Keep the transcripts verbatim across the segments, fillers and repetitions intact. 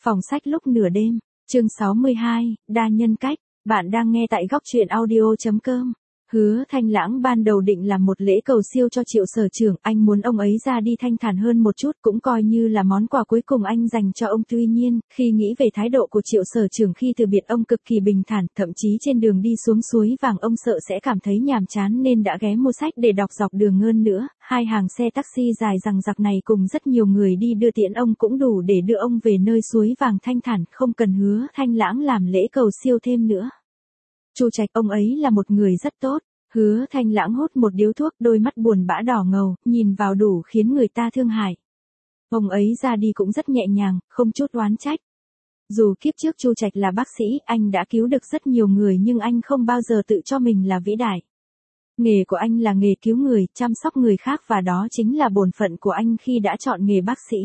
Phòng sách lúc nửa đêm, chương sáu mươi hai, đa nhân cách, bạn đang nghe tại góc truyện audio chấm com. Hứa Thanh Lãng ban đầu định làm một lễ cầu siêu cho Triệu Sở Trưởng, anh muốn ông ấy ra đi thanh thản hơn một chút, cũng coi như là món quà cuối cùng anh dành cho ông. Tuy nhiên, khi nghĩ về thái độ của Triệu Sở Trưởng khi từ biệt ông cực kỳ bình thản, thậm chí trên đường đi xuống suối vàng ông sợ sẽ cảm thấy nhàm chán nên đã ghé mua sách để đọc dọc đường. Hơn nữa, hai hàng xe taxi dài dằng dặc này cùng rất nhiều người đi đưa tiễn ông cũng đủ để đưa ông về nơi suối vàng thanh thản, không cần Hứa Thanh Lãng làm lễ cầu siêu thêm nữa. Chu Trạch, ông ấy là một người rất tốt. Hứa Thanh Lãng hút một điếu thuốc, đôi mắt buồn bã đỏ ngầu, nhìn vào đủ khiến người ta thương hại. Ông ấy ra đi cũng rất nhẹ nhàng, không chút oán trách. Dù kiếp trước Chu Trạch là bác sĩ, anh đã cứu được rất nhiều người nhưng anh không bao giờ tự cho mình là vĩ đại. Nghề của anh là nghề cứu người, chăm sóc người khác và đó chính là bổn phận của anh khi đã chọn nghề bác sĩ.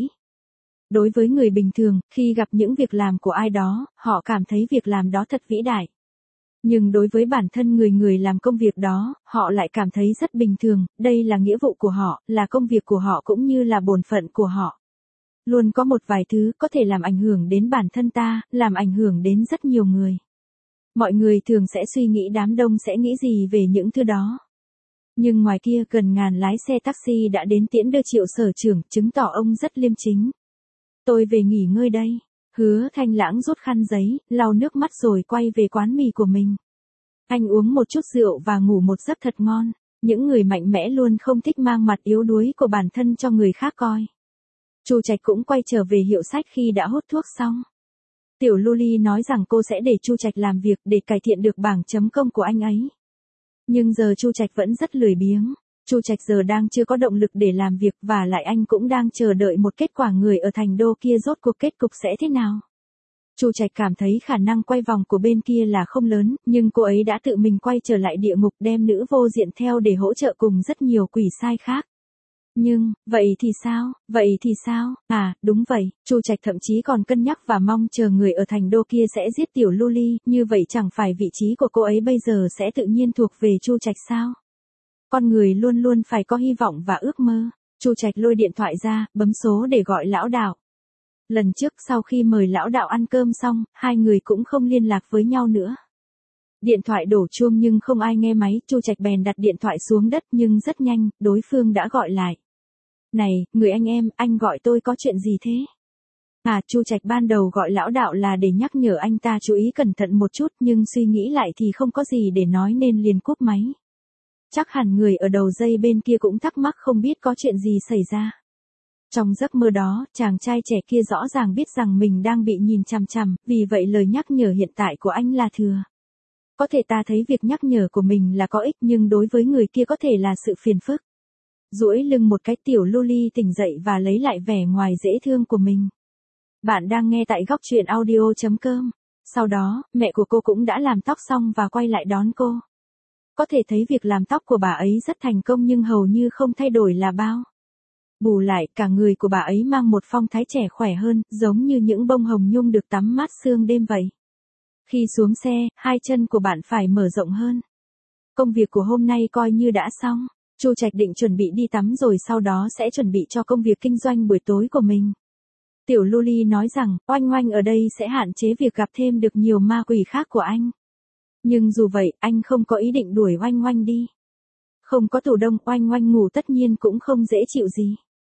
Đối với người bình thường, khi gặp những việc làm của ai đó, họ cảm thấy việc làm đó thật vĩ đại. Nhưng đối với bản thân người người làm công việc đó, họ lại cảm thấy rất bình thường, đây là nghĩa vụ của họ, là công việc của họ cũng như là bổn phận của họ. Luôn có một vài thứ có thể làm ảnh hưởng đến bản thân ta, làm ảnh hưởng đến rất nhiều người. Mọi người thường sẽ suy nghĩ đám đông sẽ nghĩ gì về những thứ đó. Nhưng ngoài kia gần ngàn lái xe taxi đã đến tiễn đưa Triệu Sở Trưởng, chứng tỏ ông rất liêm chính. Tôi về nghỉ ngơi đây. Hứa Thanh Lãng rút khăn giấy, lau nước mắt rồi quay về quán mì của mình. Anh uống một chút rượu và ngủ một giấc thật ngon. Những người mạnh mẽ luôn không thích mang mặt yếu đuối của bản thân cho người khác coi. Chu Trạch cũng quay trở về hiệu sách khi đã hút thuốc xong. Tiểu Luli nói rằng cô sẽ để Chu Trạch làm việc để cải thiện được bảng chấm công của anh ấy. Nhưng giờ Chu Trạch vẫn rất lười biếng. Chu Trạch giờ đang chưa có động lực để làm việc và lại anh cũng đang chờ đợi một kết quả người ở thành đô kia rốt cuộc kết cục sẽ thế nào. Chu Trạch cảm thấy khả năng quay vòng của bên kia là không lớn, nhưng cô ấy đã tự mình quay trở lại địa ngục đem nữ vô diện theo để hỗ trợ cùng rất nhiều quỷ sai khác. Nhưng, vậy thì sao, vậy thì sao, à, đúng vậy, Chu Trạch thậm chí còn cân nhắc và mong chờ người ở thành đô kia sẽ giết Tiểu Luli, như vậy chẳng phải vị trí của cô ấy bây giờ sẽ tự nhiên thuộc về Chu Trạch sao? Con người luôn luôn phải có hy vọng và ước mơ. Chu Trạch lôi điện thoại ra, bấm số để gọi lão đạo. Lần trước sau khi mời lão đạo ăn cơm xong, hai người cũng không liên lạc với nhau nữa. Điện thoại đổ chuông nhưng không ai nghe máy, Chu Trạch bèn đặt điện thoại xuống đất nhưng rất nhanh, đối phương đã gọi lại. Này, người anh em, anh gọi tôi có chuyện gì thế? À, Chu Trạch ban đầu gọi lão đạo là để nhắc nhở anh ta chú ý cẩn thận một chút nhưng suy nghĩ lại thì không có gì để nói nên liền cúp máy. Chắc hẳn người ở đầu dây bên kia cũng thắc mắc không biết có chuyện gì xảy ra. Trong giấc mơ đó, chàng trai trẻ kia rõ ràng biết rằng mình đang bị nhìn chằm chằm, vì vậy lời nhắc nhở hiện tại của anh là thừa. Có thể ta thấy việc nhắc nhở của mình là có ích nhưng đối với người kia có thể là sự phiền phức. Duỗi lưng một cái, Tiểu Luli tỉnh dậy và lấy lại vẻ ngoài dễ thương của mình. Bạn đang nghe tại góc truyện audio chấm com. Sau đó, mẹ của cô cũng đã làm tóc xong và quay lại đón cô. Có thể thấy việc làm tóc của bà ấy rất thành công nhưng hầu như không thay đổi là bao. Bù lại, cả người của bà ấy mang một phong thái trẻ khỏe hơn, giống như những bông hồng nhung được tắm mát sương đêm vậy. Khi xuống xe, hai chân của bạn phải mở rộng hơn. Công việc của hôm nay coi như đã xong. Chu Trạch định chuẩn bị đi tắm rồi sau đó sẽ chuẩn bị cho công việc kinh doanh buổi tối của mình. Tiểu Luli nói rằng, Oanh Oanh ở đây sẽ hạn chế việc gặp thêm được nhiều ma quỷ khác của anh. Nhưng dù vậy, anh không có ý định đuổi Oanh Oanh đi. Không có tủ đông, Oanh Oanh ngủ tất nhiên cũng không dễ chịu gì.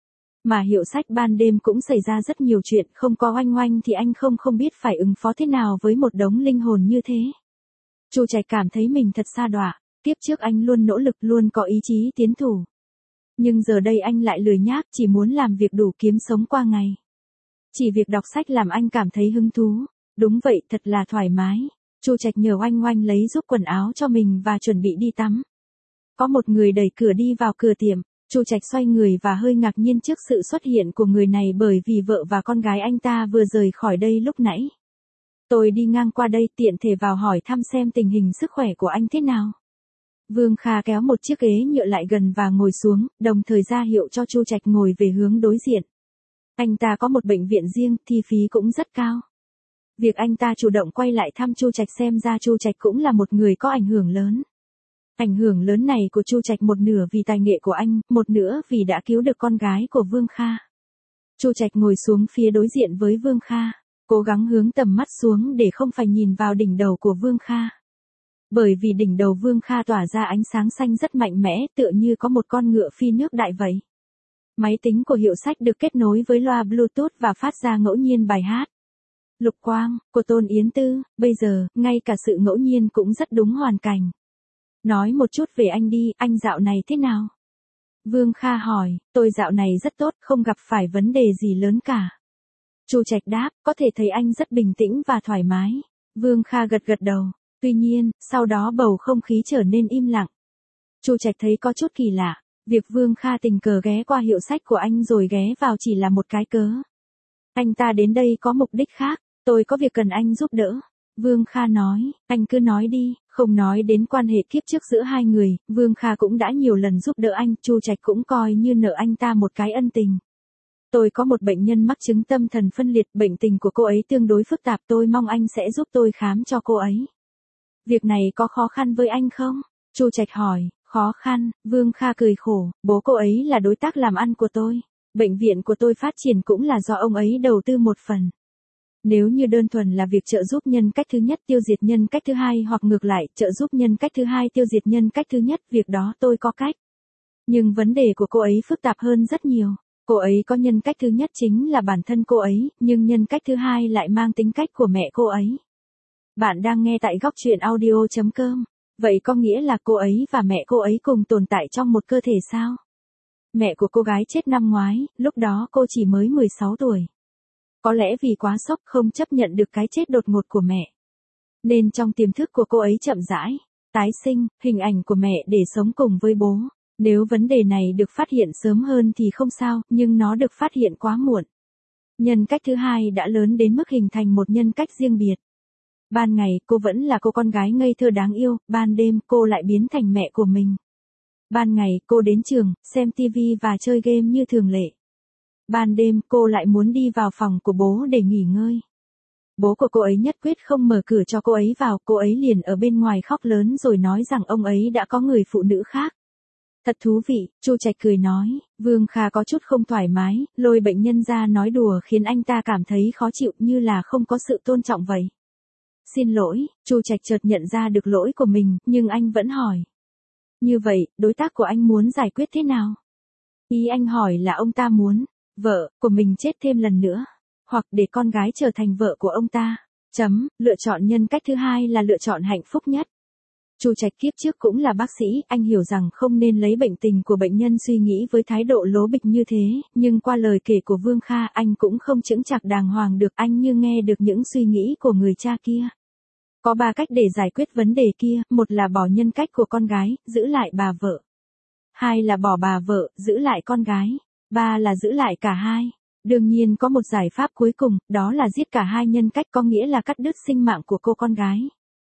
Mà hiệu sách ban đêm cũng xảy ra rất nhiều chuyện, không có Oanh Oanh thì anh không không biết phải ứng phó thế nào với một đống linh hồn như thế. Chu Trạch cảm thấy mình thật sa đọa, tiếp trước anh luôn nỗ lực luôn có ý chí tiến thủ. Nhưng giờ đây anh lại lười nhác chỉ muốn làm việc đủ kiếm sống qua ngày. Chỉ việc đọc sách làm anh cảm thấy hứng thú, đúng vậy thật là thoải mái. Chu Trạch nhờ Oanh Oanh lấy giúp quần áo cho mình và chuẩn bị đi tắm. Có một người đẩy cửa đi vào cửa tiệm, Chu Trạch xoay người và hơi ngạc nhiên trước sự xuất hiện của người này bởi vì vợ và con gái anh ta vừa rời khỏi đây lúc nãy. Tôi đi ngang qua đây tiện thể vào hỏi thăm xem tình hình sức khỏe của anh thế nào. Vương Kha kéo một chiếc ghế nhựa lại gần và ngồi xuống, đồng thời ra hiệu cho Chu Trạch ngồi về hướng đối diện. Anh ta có một bệnh viện riêng, chi phí cũng rất cao. Việc anh ta chủ động quay lại thăm Chu Trạch xem ra Chu Trạch cũng là một người có ảnh hưởng lớn. Ảnh hưởng lớn này của Chu Trạch một nửa vì tài nghệ của anh, một nửa vì đã cứu được con gái của Vương Kha. Chu Trạch ngồi xuống phía đối diện với Vương Kha. Cố gắng hướng tầm mắt xuống để không phải nhìn vào đỉnh đầu của Vương Kha. Bởi vì đỉnh đầu Vương Kha tỏa ra ánh sáng xanh rất mạnh mẽ, tựa như có một con ngựa phi nước đại vậy. Máy tính của hiệu sách được kết nối với loa Bluetooth và phát ra ngẫu nhiên bài hát. Lục quang, của Tôn Yến Tư, bây giờ, ngay cả sự ngẫu nhiên cũng rất đúng hoàn cảnh. Nói một chút về anh đi, anh dạo này thế nào? Vương Kha hỏi, tôi dạo này rất tốt, không gặp phải vấn đề gì lớn cả. Chu Trạch đáp, có thể thấy anh rất bình tĩnh và thoải mái. Vương Kha gật gật đầu. Tuy nhiên, sau đó bầu không khí trở nên im lặng. Chu Trạch thấy có chút kỳ lạ. Việc Vương Kha tình cờ ghé qua hiệu sách của anh rồi ghé vào chỉ là một cái cớ. Anh ta đến đây có mục đích khác. Tôi có việc cần anh giúp đỡ. Vương Kha nói, anh cứ nói đi. Không nói đến quan hệ kiếp trước giữa hai người, Vương Kha cũng đã nhiều lần giúp đỡ anh, Chu Trạch cũng coi như nợ anh ta một cái ân tình. Tôi có một bệnh nhân mắc chứng tâm thần phân liệt, bệnh tình của cô ấy tương đối phức tạp, tôi mong anh sẽ giúp tôi khám cho cô ấy. Việc này có khó khăn với anh không? Chu Trạch hỏi, khó khăn, Vương Kha cười khổ, bố cô ấy là đối tác làm ăn của tôi. Bệnh viện của tôi phát triển cũng là do ông ấy đầu tư một phần. Nếu như đơn thuần là việc trợ giúp nhân cách thứ nhất tiêu diệt nhân cách thứ hai hoặc ngược lại, trợ giúp nhân cách thứ hai tiêu diệt nhân cách thứ nhất, việc đó tôi có cách. Nhưng vấn đề của cô ấy phức tạp hơn rất nhiều. Cô ấy có nhân cách thứ nhất chính là bản thân cô ấy, nhưng nhân cách thứ hai lại mang tính cách của mẹ cô ấy. Bạn đang nghe tại góc truyện audio chấm com. Vậy có nghĩa là cô ấy và mẹ cô ấy cùng tồn tại trong một cơ thể sao? Mẹ của cô gái chết năm ngoái, lúc đó cô chỉ mới mười sáu tuổi. Có lẽ vì quá sốc không chấp nhận được cái chết đột ngột của mẹ. Nên trong tiềm thức của cô ấy chậm rãi, tái sinh, hình ảnh của mẹ để sống cùng với bố. Nếu vấn đề này được phát hiện sớm hơn thì không sao, nhưng nó được phát hiện quá muộn. Nhân cách thứ hai đã lớn đến mức hình thành một nhân cách riêng biệt. Ban ngày cô vẫn là cô con gái ngây thơ đáng yêu, ban đêm cô lại biến thành mẹ của mình. Ban ngày cô đến trường, xem tivi và chơi game như thường lệ. Ban đêm cô lại muốn đi vào phòng của bố để nghỉ ngơi. Bố của cô ấy nhất quyết không mở cửa cho cô ấy vào, cô ấy liền ở bên ngoài khóc lớn rồi nói rằng ông ấy đã có người phụ nữ khác. Thật thú vị, Chu Trạch cười nói, Vương Kha có chút không thoải mái, lôi bệnh nhân ra nói đùa khiến anh ta cảm thấy khó chịu như là không có sự tôn trọng vậy. Xin lỗi, Chu Trạch chợt nhận ra được lỗi của mình, nhưng anh vẫn hỏi. Như vậy, đối tác của anh muốn giải quyết thế nào? Ý anh hỏi là ông ta muốn vợ của mình chết thêm lần nữa, hoặc để con gái trở thành vợ của ông ta. Chấm, lựa chọn nhân cách thứ hai là lựa chọn hạnh phúc nhất. Chu Trạch kiếp trước cũng là bác sĩ, anh hiểu rằng không nên lấy bệnh tình của bệnh nhân suy nghĩ với thái độ lố bịch như thế, nhưng qua lời kể của Vương Kha anh cũng không chững chạc đàng hoàng được, anh như nghe được những suy nghĩ của người cha kia. Có ba cách để giải quyết vấn đề kia, một là bỏ nhân cách của con gái, giữ lại bà vợ. Hai là bỏ bà vợ, giữ lại con gái. Ba là giữ lại cả hai. Đương nhiên có một giải pháp cuối cùng, đó là giết cả hai nhân cách, có nghĩa là cắt đứt sinh mạng của cô con gái.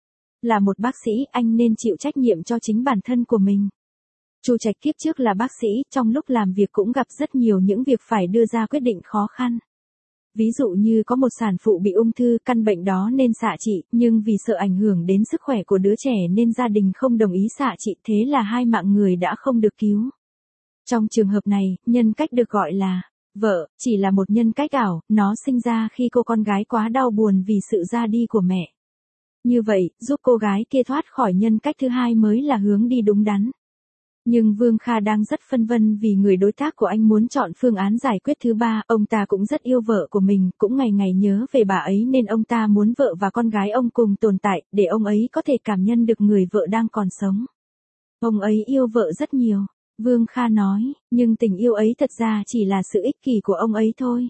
Là một bác sĩ, anh nên chịu trách nhiệm cho chính bản thân của mình. Chu Trạch kiếp trước là bác sĩ, trong lúc làm việc cũng gặp rất nhiều những việc phải đưa ra quyết định khó khăn. Ví dụ như có một sản phụ bị ung thư, căn bệnh đó nên xạ trị, nhưng vì sợ ảnh hưởng đến sức khỏe của đứa trẻ nên gia đình không đồng ý xạ trị, thế là hai mạng người đã không được cứu. Trong trường hợp này, nhân cách được gọi là vợ, chỉ là một nhân cách ảo, nó sinh ra khi cô con gái quá đau buồn vì sự ra đi của mẹ. Như vậy, giúp cô gái kia thoát khỏi nhân cách thứ hai mới là hướng đi đúng đắn. Nhưng Vương Kha đang rất phân vân vì người đối tác của anh muốn chọn phương án giải quyết thứ ba, ông ta cũng rất yêu vợ của mình, cũng ngày ngày nhớ về bà ấy nên ông ta muốn vợ và con gái ông cùng tồn tại, để ông ấy có thể cảm nhận được người vợ đang còn sống. Ông ấy yêu vợ rất nhiều, Vương Kha nói, nhưng tình yêu ấy thật ra chỉ là sự ích kỷ của ông ấy thôi.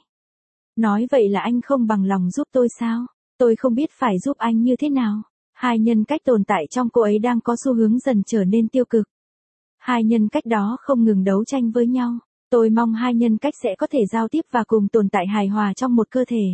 Nói vậy là anh không bằng lòng giúp tôi sao? Tôi không biết phải giúp anh như thế nào. Hai nhân cách tồn tại trong cô ấy đang có xu hướng dần trở nên tiêu cực. Hai nhân cách đó không ngừng đấu tranh với nhau. Tôi mong hai nhân cách sẽ có thể giao tiếp và cùng tồn tại hài hòa trong một cơ thể.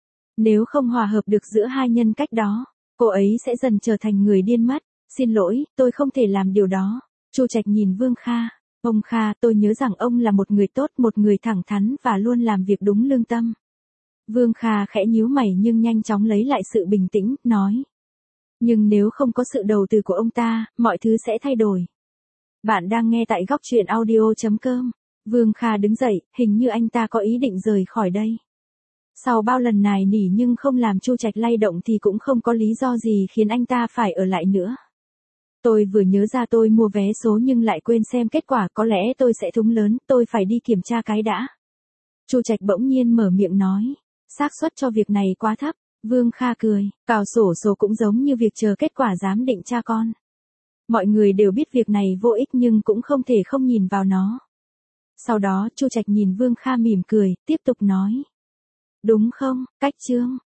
Nếu không hòa hợp được giữa hai nhân cách đó, cô ấy sẽ dần trở thành người điên mất. Xin lỗi, tôi không thể làm điều đó. Chu Trạch nhìn Vương Kha. Ông Kha, tôi nhớ rằng ông là một người tốt, một người thẳng thắn và luôn làm việc đúng lương tâm. Vương Kha khẽ nhíu mày nhưng nhanh chóng lấy lại sự bình tĩnh, nói. Nhưng nếu không có sự đầu tư của ông ta, mọi thứ sẽ thay đổi. Bạn đang nghe tại góc truyện audio chấm com. Vương Kha đứng dậy, hình như anh ta có ý định rời khỏi đây. Sau bao lần nài nỉ nhưng không làm Chu Trạch lay động thì cũng không có lý do gì khiến anh ta phải ở lại nữa. Tôi vừa nhớ ra tôi mua vé số nhưng lại quên xem kết quả, có lẽ tôi sẽ thúng lớn, tôi phải đi kiểm tra cái đã. Chu Trạch bỗng nhiên mở miệng nói, xác suất cho việc này quá thấp. Vương Kha cười, cào sổ số cũng giống như việc chờ kết quả giám định cha con. Mọi người đều biết việc này vô ích nhưng cũng không thể không nhìn vào nó. Sau đó Chu Trạch nhìn Vương Kha mỉm cười, tiếp tục nói. Đúng không, Cách Trương,